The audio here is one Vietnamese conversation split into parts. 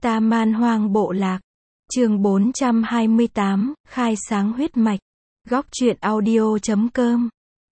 Ta Man Hoang Bộ Lạc. Chương 428, khai sáng huyết mạch. Góc truyện audio.com.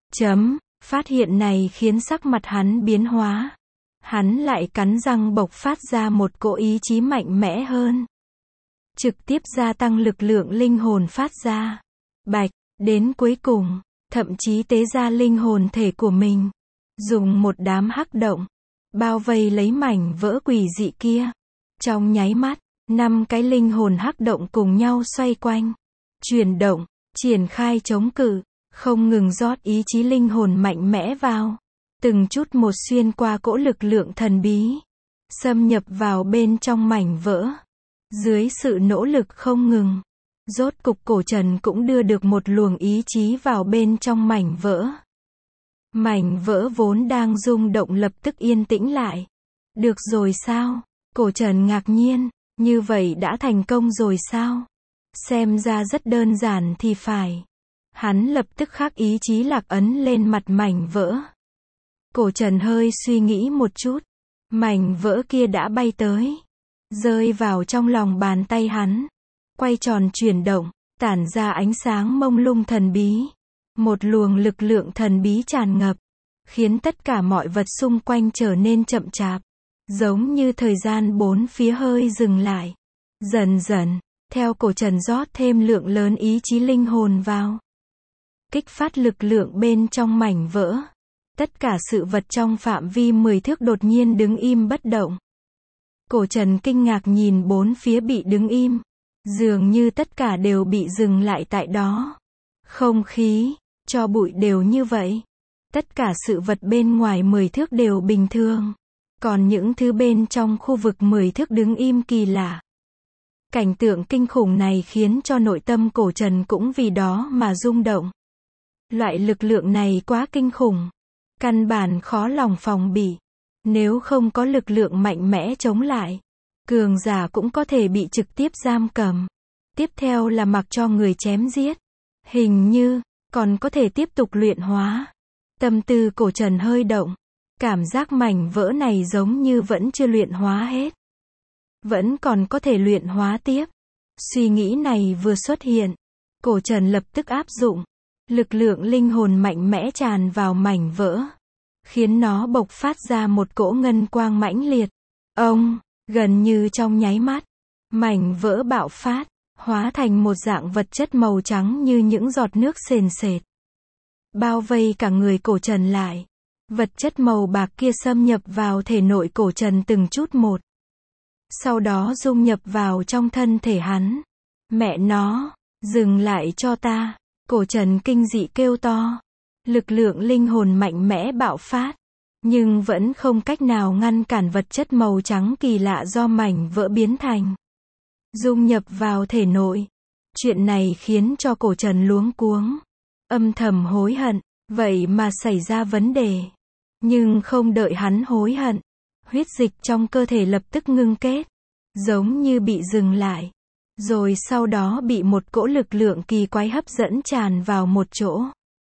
Phát hiện này khiến sắc mặt hắn biến hóa. Hắn lại cắn răng bộc phát ra một cỗ ý chí mạnh mẽ hơn. Trực tiếp gia tăng lực lượng linh hồn phát ra. Bạch, đến cuối cùng, thậm chí tế ra linh hồn thể của mình. Dùng một đám hắc động, bao vây lấy mảnh vỡ quỷ dị kia. Trong nháy mắt, 5 cái linh hồn hắc động cùng nhau xoay quanh, chuyển động, triển khai chống cự, không ngừng rót ý chí linh hồn mạnh mẽ vào, từng chút một xuyên qua cỗ lực lượng thần bí, xâm nhập vào bên trong mảnh vỡ. Dưới sự nỗ lực không ngừng, rốt cục Cổ Trần cũng đưa được một luồng ý chí vào bên trong mảnh vỡ. Mảnh vỡ vốn đang rung động lập tức yên tĩnh lại. Được rồi sao? Cổ Trần ngạc nhiên, như vậy đã thành công rồi sao? Xem ra rất đơn giản thì phải. Hắn lập tức khắc ý chí lạc ấn lên mặt mảnh vỡ. Cổ Trần hơi suy nghĩ một chút. Mảnh vỡ kia đã bay tới, rơi vào trong lòng bàn tay hắn. Quay tròn chuyển động, tản ra ánh sáng mông lung thần bí. Một luồng lực lượng thần bí tràn ngập, khiến tất cả mọi vật xung quanh trở nên chậm chạp. Giống như thời gian bốn phía hơi dừng lại. Dần dần, theo Cổ Trần rót thêm lượng lớn ý chí linh hồn vào. Kích phát lực lượng bên trong mảnh vỡ. Tất cả sự vật trong phạm vi 10 thước đột nhiên đứng im bất động. Cổ Trần kinh ngạc nhìn bốn phía bị đứng im. Dường như tất cả đều bị dừng lại tại đó. Không khí, cho bụi đều như vậy. Tất cả sự vật bên ngoài 10 thước đều bình thường. Còn những thứ bên trong khu vực 10 thước đứng im kỳ lạ. Cảnh tượng kinh khủng này khiến cho nội tâm Cổ Trần cũng vì đó mà rung động. Loại lực lượng này quá kinh khủng. Căn bản khó lòng phòng bị. Nếu không có lực lượng mạnh mẽ chống lại, cường giả cũng có thể bị trực tiếp giam cầm. Tiếp theo là mặc cho người chém giết. Hình như, còn có thể tiếp tục luyện hóa. Tâm tư Cổ Trần hơi động. Cảm giác mảnh vỡ này giống như vẫn chưa luyện hóa hết. Vẫn còn có thể luyện hóa tiếp. Suy nghĩ này vừa xuất hiện, Cổ Trần lập tức áp dụng. Lực lượng linh hồn mạnh mẽ tràn vào mảnh vỡ, khiến nó bộc phát ra một cỗ ngân quang mãnh liệt. Gần như trong nháy mắt, mảnh vỡ bạo phát, hóa thành một dạng vật chất màu trắng như những giọt nước sền sệt. Bao vây cả người Cổ Trần lại. Vật chất màu bạc kia xâm nhập vào thể nội Cổ Trần từng chút một. Sau đó dung nhập vào trong thân thể hắn. Mẹ nó, dừng lại cho ta. Cổ Trần kinh dị kêu to. Lực lượng linh hồn mạnh mẽ bạo phát. Nhưng vẫn không cách nào ngăn cản vật chất màu trắng kỳ lạ do mảnh vỡ biến thành. Dung nhập vào thể nội. Chuyện này khiến cho Cổ Trần luống cuống. Âm thầm hối hận. Vậy mà xảy ra vấn đề. Nhưng không đợi hắn hối hận. Huyết dịch trong cơ thể lập tức ngưng kết. Giống như bị dừng lại. Rồi sau đó bị một cỗ lực lượng kỳ quái hấp dẫn tràn vào một chỗ.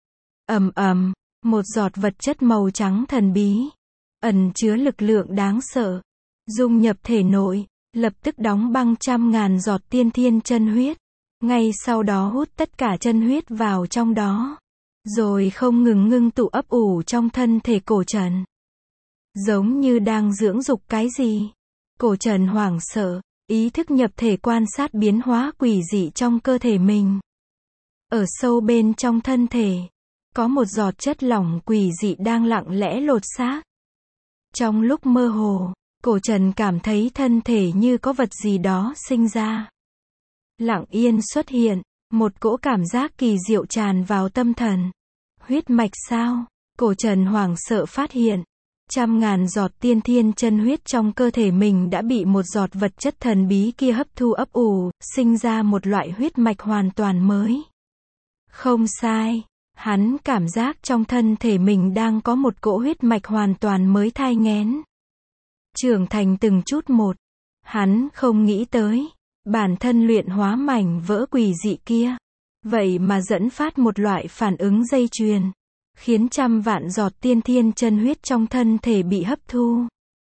Một giọt vật chất màu trắng thần bí. Ẩn chứa lực lượng đáng sợ. Dung nhập thể nội. Lập tức đóng băng trăm ngàn giọt tiên thiên chân huyết. Ngay sau đó hút tất cả chân huyết vào trong đó. Rồi không ngừng ngưng tụ ấp ủ trong thân thể Cổ Trần. Giống như đang dưỡng dục cái gì. Cổ Trần hoảng sợ, ý thức nhập thể quan sát biến hóa quỷ dị trong cơ thể mình. Ở sâu bên trong thân thể, có một giọt chất lỏng quỷ dị đang lặng lẽ lột xác. Trong lúc mơ hồ, Cổ Trần cảm thấy thân thể như có vật gì đó sinh ra. Lặng yên xuất hiện, một cỗ cảm giác kỳ diệu tràn vào tâm thần. Huyết mạch sao? Cổ Trần hoảng sợ phát hiện. Trăm ngàn giọt tiên thiên chân huyết trong cơ thể mình đã bị một giọt vật chất thần bí kia hấp thu ấp ủ, sinh ra một loại huyết mạch hoàn toàn mới. Không sai, hắn cảm giác trong thân thể mình đang có một cỗ huyết mạch hoàn toàn mới thai nghén. Trưởng thành từng chút một. Hắn không nghĩ tới, bản thân luyện hóa mảnh vỡ quỷ dị kia. Vậy mà dẫn phát một loại phản ứng dây chuyền. Khiến trăm vạn giọt tiên thiên chân huyết trong thân thể bị hấp thu.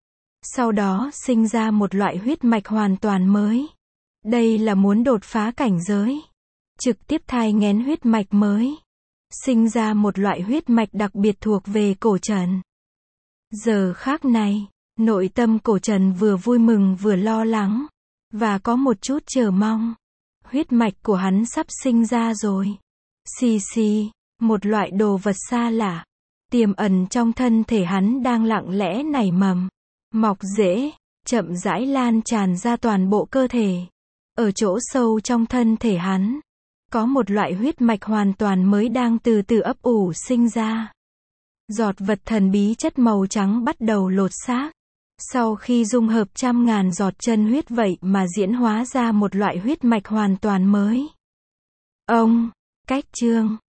Sau đó sinh ra một loại huyết mạch hoàn toàn mới. Đây là muốn đột phá cảnh giới. Trực tiếp thai nghén huyết mạch mới. Sinh ra một loại huyết mạch đặc biệt thuộc về Cổ Trần. Giờ khắc này, nội tâm Cổ Trần vừa vui mừng vừa lo lắng. Và có một chút chờ mong. Huyết mạch của hắn sắp sinh ra rồi. Xì xì, một loại đồ vật xa lạ. Tiềm ẩn trong thân thể hắn đang lặng lẽ nảy mầm. Mọc rễ, chậm rãi lan tràn ra toàn bộ cơ thể. Ở chỗ sâu trong thân thể hắn, có một loại huyết mạch hoàn toàn mới đang từ từ ấp ủ sinh ra. Giọt vật thần bí chất màu trắng bắt đầu lột xác. Sau khi dung hợp trăm ngàn giọt chân huyết vậy mà diễn hóa ra một loại huyết mạch hoàn toàn mới. Cách chương